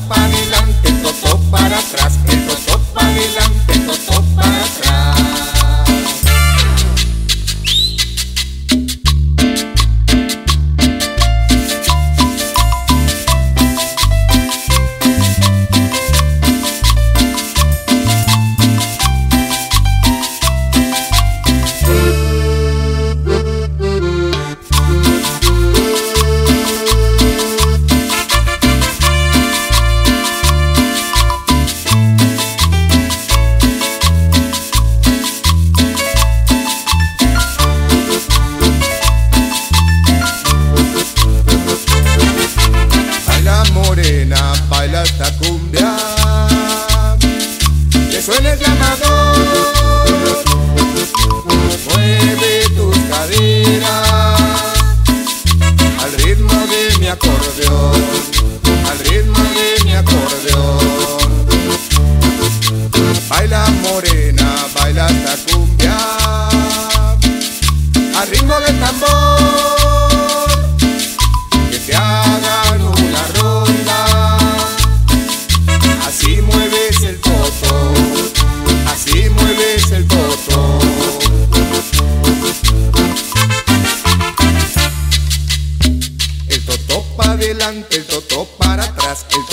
para adelante, el totó para atrás, el totó para adelante, el totó para atrás. Baila esta cumbia, que suene el llamador, mueve tus caderas al ritmo de mi acordeón, al ritmo de mi acordeón. Baila morena, baila esta cumbia al ritmo del tambor, que te hagan una ronda. Así mueves el toto, así mueves el toto. El totó para adelante, el totó para atrás, el